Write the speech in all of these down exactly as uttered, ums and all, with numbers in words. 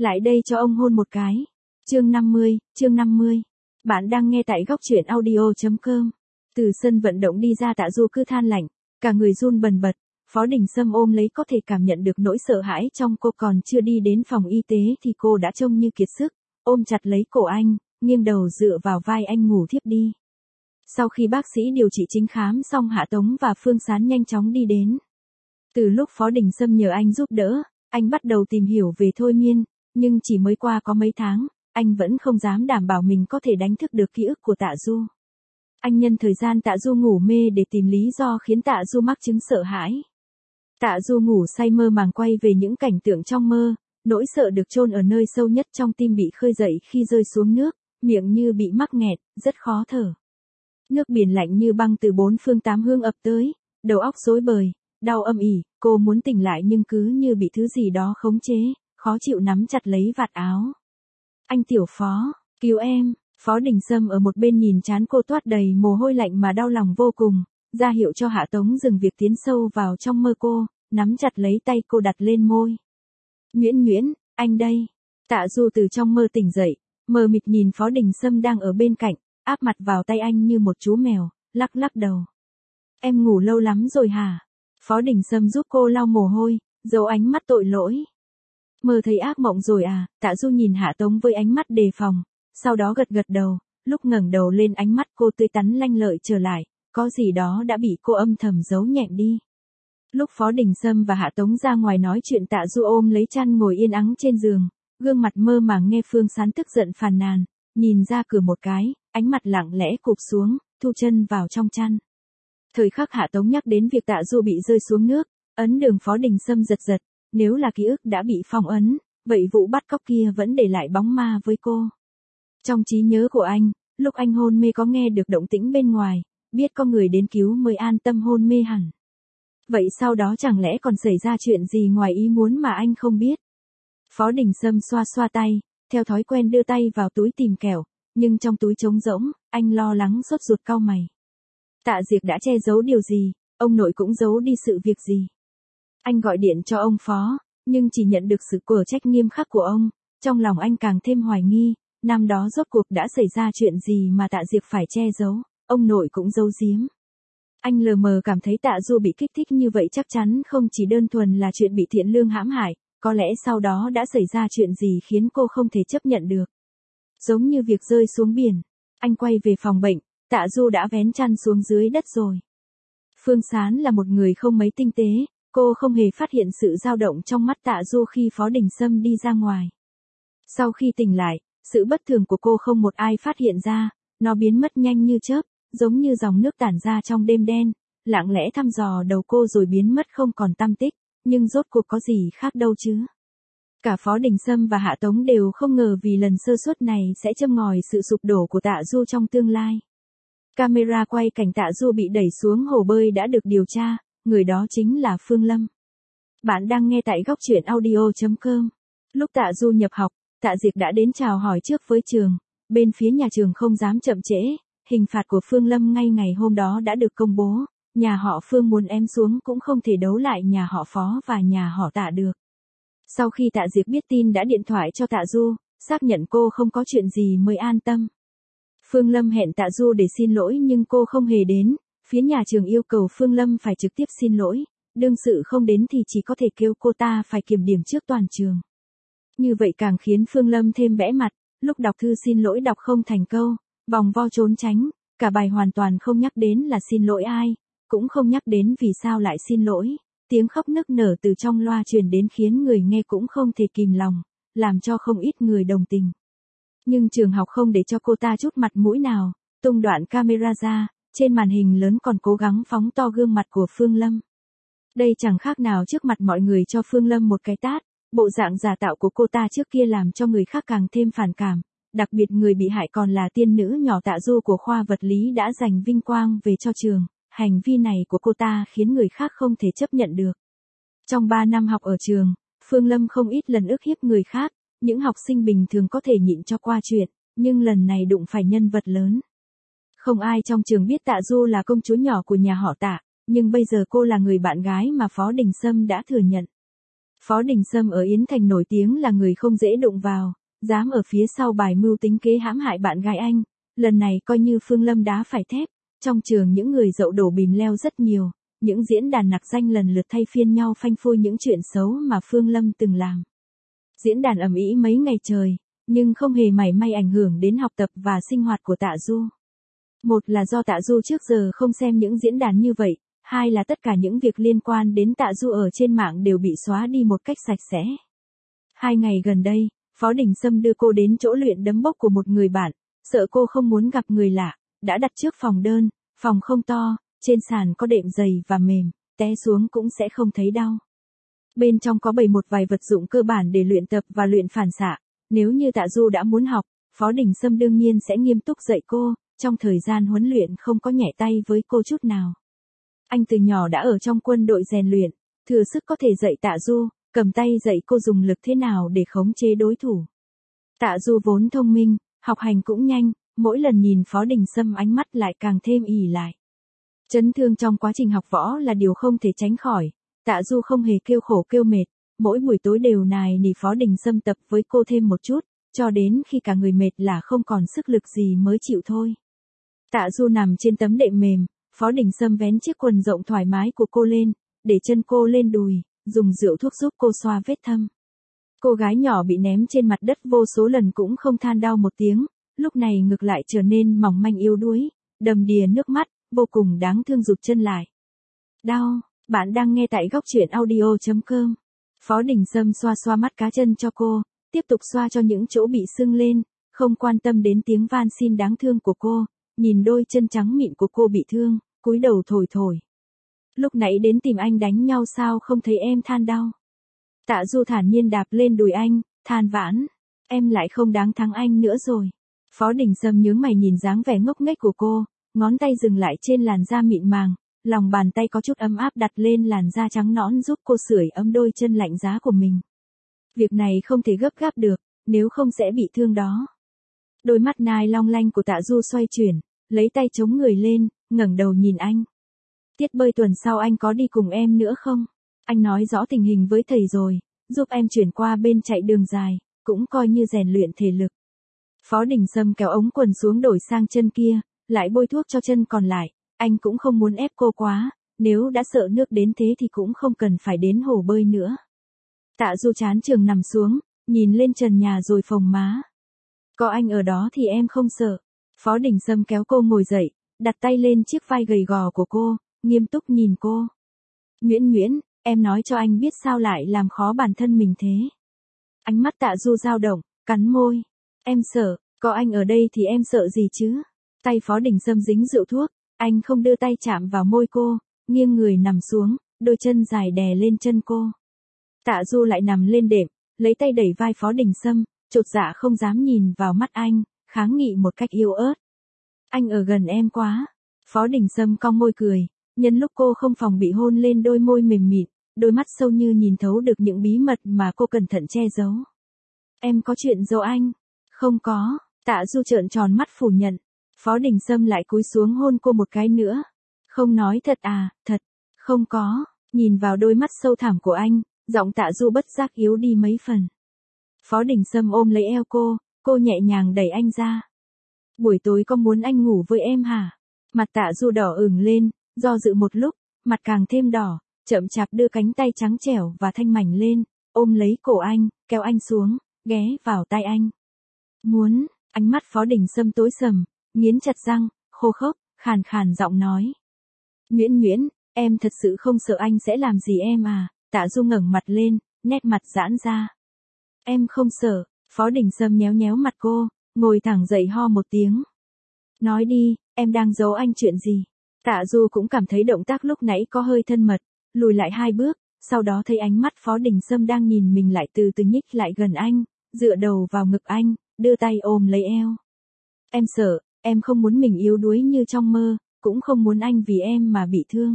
Lại đây cho ông hôn một cái. Chương năm mươi, chương năm mươi. Bạn đang nghe tại góc truyện audio chấm com. Từ sân vận động đi ra Tạ Du cứ than lạnh, cả người run bần bật. Phó Đình Sâm ôm lấy có thể cảm nhận được nỗi sợ hãi trong cô, còn chưa đi đến phòng y tế thì cô đã trông như kiệt sức, ôm chặt lấy cổ anh, nghiêng đầu dựa vào vai anh ngủ thiếp đi. Sau khi bác sĩ điều trị chính khám xong, Hạ Tống và Phương Sán nhanh chóng đi đến. Từ lúc Phó Đình Sâm nhờ anh giúp đỡ, anh bắt đầu tìm hiểu về thôi miên, nhưng chỉ mới qua có mấy tháng, anh vẫn không dám đảm bảo mình có thể đánh thức được ký ức của Tạ Du. Anh nhân thời gian Tạ Du ngủ mê để tìm lý do khiến Tạ Du mắc chứng sợ hãi. Tạ Du ngủ say mơ màng quay về những cảnh tượng trong mơ, nỗi sợ được chôn ở nơi sâu nhất trong tim bị khơi dậy khi rơi xuống nước, miệng như bị mắc nghẹt, rất khó thở. Nước biển lạnh như băng từ bốn phương tám hướng ập tới, đầu óc rối bời, đau âm ỉ, cô muốn tỉnh lại nhưng cứ như bị thứ gì đó khống chế, khó chịu nắm chặt lấy vạt áo. Anh Tiểu Phó, cứu em. Phó Đình Sâm ở một bên nhìn trán cô toát đầy mồ hôi lạnh mà đau lòng vô cùng, ra hiệu cho Hạ Tống dừng việc tiến sâu vào trong mơ cô, nắm chặt lấy tay cô đặt lên môi. Nguyễn Nguyễn, anh đây. Tạ Du từ trong mơ tỉnh dậy, mờ mịt nhìn Phó Đình Sâm đang ở bên cạnh, áp mặt vào tay anh như một chú mèo, lắc lắc đầu. Em ngủ lâu lắm rồi hả? Phó Đình Sâm giúp cô lau mồ hôi, giấu ánh mắt tội lỗi. Mơ thấy ác mộng rồi à? Tạ Du nhìn Hạ Tống với ánh mắt đề phòng, sau đó gật gật đầu, lúc ngẩng đầu lên ánh mắt cô tươi tắn lanh lợi trở lại, có gì đó đã bị cô âm thầm giấu nhẹm đi. Lúc Phó Đình Sâm và Hạ Tống ra ngoài nói chuyện, Tạ Du ôm lấy chăn ngồi yên ắng trên giường, gương mặt mơ màng nghe Phương Sán tức giận phàn nàn, nhìn ra cửa một cái, ánh mặt lặng lẽ cụp xuống, thu chân vào trong chăn. Thời khắc Hạ Tống nhắc đến việc Tạ Du bị rơi xuống nước, ấn đường Phó Đình Sâm giật giật, nếu là ký ức đã bị phong ấn, vậy vụ bắt cóc kia vẫn để lại bóng ma với cô. Trong trí nhớ của anh, lúc anh hôn mê có nghe được động tĩnh bên ngoài, biết có người đến cứu mới an tâm hôn mê hẳn. Vậy sau đó chẳng lẽ còn xảy ra chuyện gì ngoài ý muốn mà anh không biết? Phó Đình Sâm xoa xoa tay, theo thói quen đưa tay vào túi tìm kẹo, nhưng trong túi trống rỗng, anh lo lắng sốt ruột cau mày. Tạ Diệc đã che giấu điều gì, ông nội cũng giấu đi sự việc gì? Anh gọi điện cho ông Phó, nhưng chỉ nhận được sự quở trách nghiêm khắc của ông, trong lòng anh càng thêm hoài nghi, năm đó rốt cuộc đã xảy ra chuyện gì mà Tạ Diệc phải che giấu, ông nội cũng giấu giếm. Anh lờ mờ cảm thấy Tạ Du bị kích thích như vậy chắc chắn không chỉ đơn thuần là chuyện bị Thiện Lương hãm hại, có lẽ sau đó đã xảy ra chuyện gì khiến cô không thể chấp nhận được. Giống như việc rơi xuống biển, anh quay về phòng bệnh, Tạ Du đã vén chăn xuống dưới đất rồi. Phương Sán là một người không mấy tinh tế, cô không hề phát hiện sự dao động trong mắt Tạ Du khi Phó Đình Sâm đi ra ngoài. Sau khi tỉnh lại, sự bất thường của cô không một ai phát hiện ra, nó biến mất nhanh như chớp, giống như dòng nước tản ra trong đêm đen, lặng lẽ thăm dò đầu cô rồi biến mất không còn tăm tích, nhưng rốt cuộc có gì khác đâu chứ. Cả Phó Đình Sâm và Hạ Tống đều không ngờ vì lần sơ suất này sẽ châm ngòi sự sụp đổ của Tạ Du trong tương lai. Camera quay cảnh Tạ Du bị đẩy xuống hồ bơi đã được điều tra, người đó chính là Phương Lâm. Bạn đang nghe tại góc truyện audio chấm com. Lúc Tạ Du nhập học, Tạ Diệc đã đến chào hỏi trước với trường, bên phía nhà trường không dám chậm trễ, hình phạt của Phương Lâm ngay ngày hôm đó đã được công bố, nhà họ Phương muốn ém xuống cũng không thể đấu lại nhà họ Phó và nhà họ Tạ được. Sau khi Tạ Diệc biết tin đã điện thoại cho Tạ Du, xác nhận cô không có chuyện gì mới an tâm. Phương Lâm hẹn Tạ Du để xin lỗi nhưng cô không hề đến, phía nhà trường yêu cầu Phương Lâm phải trực tiếp xin lỗi, đương sự không đến thì chỉ có thể kêu cô ta phải kiểm điểm trước toàn trường. Như vậy càng khiến Phương Lâm thêm bẽ mặt, lúc đọc thư xin lỗi đọc không thành câu, vòng vo trốn tránh, cả bài hoàn toàn không nhắc đến là xin lỗi ai, cũng không nhắc đến vì sao lại xin lỗi, tiếng khóc nức nở từ trong loa truyền đến khiến người nghe cũng không thể kìm lòng, làm cho không ít người đồng tình. Nhưng trường học không để cho cô ta chút mặt mũi nào, tung đoạn camera ra, trên màn hình lớn còn cố gắng phóng to gương mặt của Phương Lâm. Đây chẳng khác nào trước mặt mọi người cho Phương Lâm một cái tát, bộ dạng giả tạo của cô ta trước kia làm cho người khác càng thêm phản cảm, đặc biệt người bị hại còn là tiên nữ nhỏ Tạ Du của khoa vật lý đã giành vinh quang về cho trường, hành vi này của cô ta khiến người khác không thể chấp nhận được. Trong ba năm học ở trường, Phương Lâm không ít lần ức hiếp người khác, những học sinh bình thường có thể nhịn cho qua chuyện, nhưng lần này đụng phải nhân vật lớn. Không ai trong trường biết Tạ Du là công chúa nhỏ của nhà họ Tạ, nhưng bây giờ cô là người bạn gái mà Phó Đình Sâm đã thừa nhận. Phó Đình Sâm ở Yến Thành nổi tiếng là người không dễ đụng vào, dám ở phía sau bài mưu tính kế hãm hại bạn gái anh. Lần này coi như Phương Lâm đá phải thép, trong trường những người dậu đổ bìm leo rất nhiều, những diễn đàn nặc danh lần lượt thay phiên nhau phanh phui những chuyện xấu mà Phương Lâm từng làm. Diễn đàn ầm ĩ mấy ngày trời, nhưng không hề mảy may ảnh hưởng đến học tập và sinh hoạt của Tạ Du. Một là do Tạ Du trước giờ không xem những diễn đàn như vậy, hai là tất cả những việc liên quan đến Tạ Du ở trên mạng đều bị xóa đi một cách sạch sẽ. Hai ngày gần đây, Phó Đình Sâm đưa cô đến chỗ luyện đấm bốc của một người bạn, sợ cô không muốn gặp người lạ, đã đặt trước phòng đơn, phòng không to, trên sàn có đệm dày và mềm, té xuống cũng sẽ không thấy đau. Bên trong có bày một vài vật dụng cơ bản để luyện tập và luyện phản xạ, nếu như Tạ Du đã muốn học, Phó Đình Sâm đương nhiên sẽ nghiêm túc dạy cô, trong thời gian huấn luyện không có nhảy tay với cô chút nào. Anh từ nhỏ đã ở trong quân đội rèn luyện, thừa sức có thể dạy Tạ Du, cầm tay dạy cô dùng lực thế nào để khống chế đối thủ. Tạ Du vốn thông minh, học hành cũng nhanh, mỗi lần nhìn Phó Đình Sâm ánh mắt lại càng thêm ỉ lại. Chấn thương trong quá trình học võ là điều không thể tránh khỏi, Tạ Du không hề kêu khổ kêu mệt, mỗi buổi tối đều nài nỉ Phó Đình Sâm tập với cô thêm một chút, cho đến khi cả người mệt là không còn sức lực gì mới chịu thôi. Tạ Du nằm trên tấm đệm mềm, Phó Đình Sâm vén chiếc quần rộng thoải mái của cô lên, để chân cô lên đùi, dùng rượu thuốc giúp cô xoa vết thâm. Cô gái nhỏ bị ném trên mặt đất vô số lần cũng không than đau một tiếng, lúc này ngược lại trở nên mỏng manh yếu đuối, đầm đìa nước mắt, vô cùng đáng thương rụt chân lại. Đau, bạn đang nghe tại góc truyện audio chấm com. Phó Đình Sâm xoa xoa mắt cá chân cho cô, tiếp tục xoa cho những chỗ bị sưng lên, không quan tâm đến tiếng van xin đáng thương của cô, nhìn đôi chân trắng mịn của cô bị thương, cúi đầu thổi thổi. Lúc nãy đến tìm anh đánh nhau sao không thấy em than đau. Tạ Du thản nhiên đạp lên đùi anh, than vãn, em lại không đáng thắng anh nữa rồi. Phó Đình Sâm nhướng mày nhìn dáng vẻ ngốc nghếch của cô, ngón tay dừng lại trên làn da mịn màng, lòng bàn tay có chút ấm áp đặt lên làn da trắng nõn giúp cô sưởi ấm đôi chân lạnh giá của mình. Việc này không thể gấp gáp được, nếu không sẽ bị thương đó. Đôi mắt nai long lanh của Tạ Du xoay chuyển, lấy tay chống người lên, ngẩng đầu nhìn anh. Tiết bơi tuần sau anh có đi cùng em nữa không? Anh nói rõ tình hình với thầy rồi, giúp em chuyển qua bên chạy đường dài, cũng coi như rèn luyện thể lực. Phó Đình Sâm kéo ống quần xuống đổi sang chân kia, lại bôi thuốc cho chân còn lại, anh cũng không muốn ép cô quá, nếu đã sợ nước đến thế thì cũng không cần phải đến hồ bơi nữa. Tạ Du chán trường nằm xuống, nhìn lên trần nhà rồi phồng má. Có anh ở đó thì em không sợ. Phó Đình Sâm kéo cô ngồi dậy, đặt tay lên chiếc vai gầy gò của cô, nghiêm túc nhìn cô. Nguyễn Nguyễn, em nói cho anh biết sao lại làm khó bản thân mình thế. Ánh mắt Tạ Du dao động, cắn môi. Em sợ, có anh ở đây thì em sợ gì chứ? Tay Phó Đình Sâm dính rượu thuốc, anh không đưa tay chạm vào môi cô, nghiêng người nằm xuống, đôi chân dài đè lên chân cô. Tạ Du lại nằm lên đệm, lấy tay đẩy vai Phó Đình Sâm, chột dạ không dám nhìn vào mắt anh, kháng nghị một cách yếu ớt. Anh ở gần em quá. Phó Đình Sâm cong môi cười, nhân lúc cô không phòng bị hôn lên đôi môi mềm mịn, đôi mắt sâu như nhìn thấu được những bí mật mà cô cẩn thận che giấu. Em có chuyện giấu anh? Không có. Tạ Du trợn tròn mắt phủ nhận. Phó Đình Sâm lại cúi xuống hôn cô một cái nữa. Không nói thật à? Thật. Không có. Nhìn vào đôi mắt sâu thẳm của anh, giọng Tạ Du bất giác yếu đi mấy phần. Phó Đình Sâm ôm lấy eo cô, cô nhẹ nhàng đẩy anh ra. Buổi tối có muốn anh ngủ với em hả? Mặt Tạ Du đỏ ửng lên, do dự một lúc, mặt càng thêm đỏ, chậm chạp đưa cánh tay trắng trẻo và thanh mảnh lên, ôm lấy cổ anh, kéo anh xuống, ghé vào tai anh. Muốn, ánh mắt Phó Đình Sâm tối sầm, nghiến chặt răng, khô khốc, khàn khàn giọng nói. Nguyễn Nguyễn, em thật sự không sợ anh sẽ làm gì em à? Tạ Du ngẩng mặt lên, nét mặt giãn ra. Em không sợ. Phó Đình Sâm nhéo nhéo mặt cô, ngồi thẳng dậy ho một tiếng. Nói đi, em đang giấu anh chuyện gì? Tạ Du cũng cảm thấy động tác lúc nãy có hơi thân mật, lùi lại hai bước, sau đó thấy ánh mắt Phó Đình Sâm đang nhìn mình lại từ từ nhích lại gần anh, dựa đầu vào ngực anh, đưa tay ôm lấy eo. Em sợ, em không muốn mình yếu đuối như trong mơ, cũng không muốn anh vì em mà bị thương.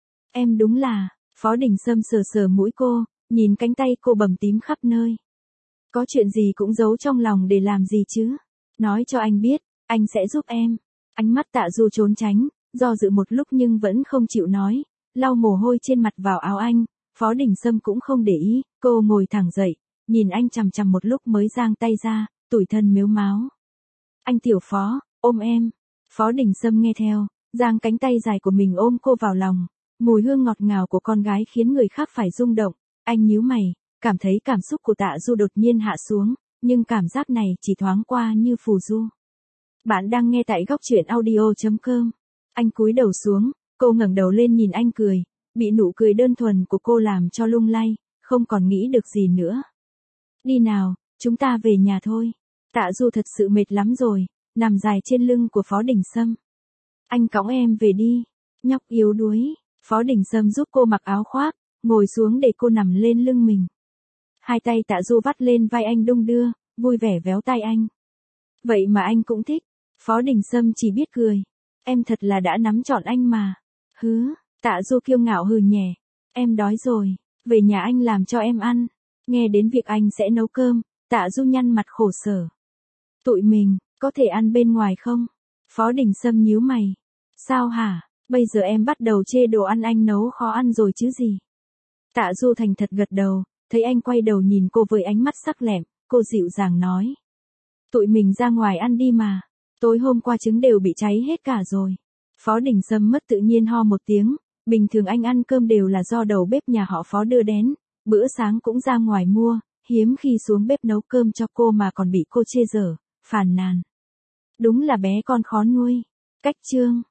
Em đúng là, Phó Đình Sâm sờ sờ mũi cô, nhìn cánh tay cô bầm tím khắp nơi. Có chuyện gì cũng giấu trong lòng để làm gì chứ? Nói cho anh biết, anh sẽ giúp em. Ánh mắt Tạ Du trốn tránh, do dự một lúc nhưng vẫn không chịu nói, lau mồ hôi trên mặt vào áo anh, Phó Đình Sâm cũng không để ý, cô ngồi thẳng dậy, nhìn anh chằm chằm một lúc mới giang tay ra, tủi thân mếu máo. Anh Tiểu Phó, ôm em. Phó Đình Sâm nghe theo, giang cánh tay dài của mình ôm cô vào lòng. Mùi hương ngọt ngào của con gái khiến người khác phải rung động. Anh nhíu mày, cảm thấy cảm xúc của Tạ Du đột nhiên hạ xuống, nhưng cảm giác này chỉ thoáng qua như phù du. Bạn đang nghe tại góc truyện audio chấm com. Anh cúi đầu xuống, cô ngẩng đầu lên nhìn anh cười, bị nụ cười đơn thuần của cô làm cho lung lay, không còn nghĩ được gì nữa. Đi nào, chúng ta về nhà thôi. Tạ Du thật sự mệt lắm rồi, nằm dài trên lưng của Phó Đình Sâm. Anh cõng em về đi, nhóc yếu đuối. Phó Đình Sâm giúp cô mặc áo khoác, ngồi xuống để cô nằm lên lưng mình. Hai tay Tạ Du vắt lên vai anh đung đưa, vui vẻ véo tai anh. Vậy mà anh cũng thích. Phó Đình Sâm chỉ biết cười. Em thật là đã nắm trọn anh mà. Hứ, Tạ Du kiêu ngạo hừ nhẹ. Em đói rồi, về nhà anh làm cho em ăn. Nghe đến việc anh sẽ nấu cơm, Tạ Du nhăn mặt khổ sở. Tụi mình, có thể ăn bên ngoài không? Phó Đình Sâm nhíu mày. Sao hả, bây giờ em bắt đầu chê đồ ăn anh nấu khó ăn rồi chứ gì? Tạ Du thành thật gật đầu, thấy anh quay đầu nhìn cô với ánh mắt sắc lẹm, cô dịu dàng nói. Tụi mình ra ngoài ăn đi mà, tối hôm qua trứng đều bị cháy hết cả rồi. Phó Đình Sâm mất tự nhiên ho một tiếng, bình thường anh ăn cơm đều là do đầu bếp nhà họ Phó đưa đến, bữa sáng cũng ra ngoài mua, hiếm khi xuống bếp nấu cơm cho cô mà còn bị cô chê dở, phàn nàn. Đúng là bé con khó nuôi. Cách chương